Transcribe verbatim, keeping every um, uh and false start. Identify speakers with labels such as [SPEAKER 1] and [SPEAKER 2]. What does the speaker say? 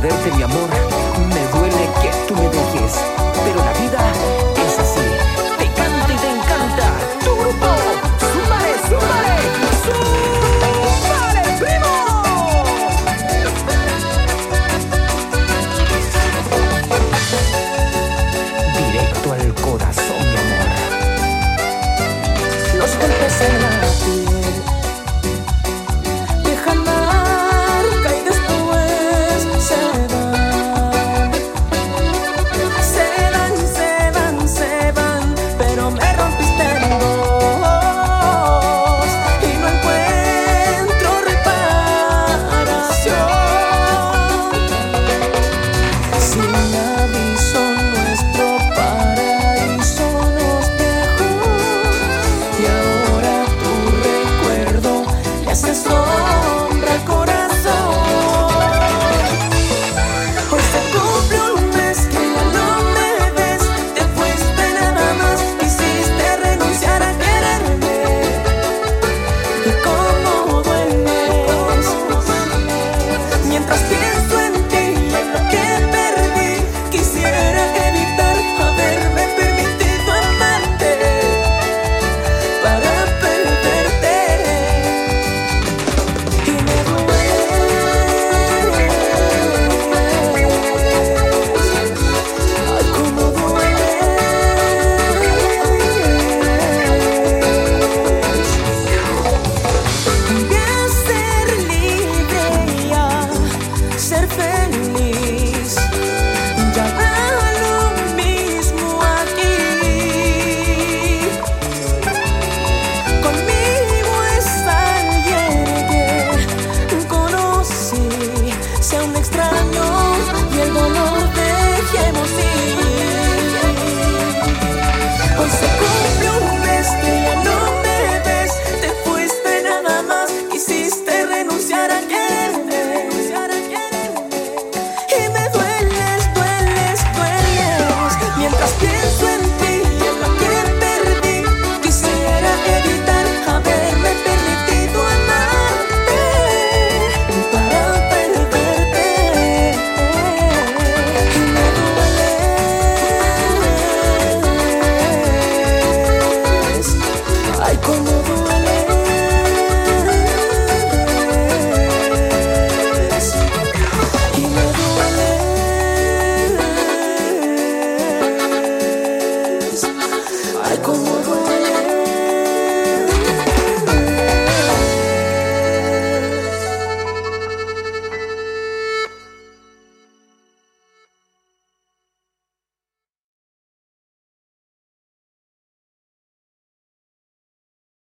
[SPEAKER 1] perderte, mi amor. Me duele que tú me dejes, pero la vida es así. Te canta y te encanta tu grupo. ¡Súmale, súmale! ¡Súmale, primo! Directo al corazón, mi amor. Los golpes en la piel dejan marca y después se van. Se van, se van, se van, pero me rompiste en dos y no encuentro reparación. Sin aviso nuestro paraíso nos dejó y ahora tu recuerdo le hace sombra al corazón. Hoy se cumple un mes que ya no me ves, te fuiste nada más, quisiste renunciar a quererme y cómo dueles. Mientras pienso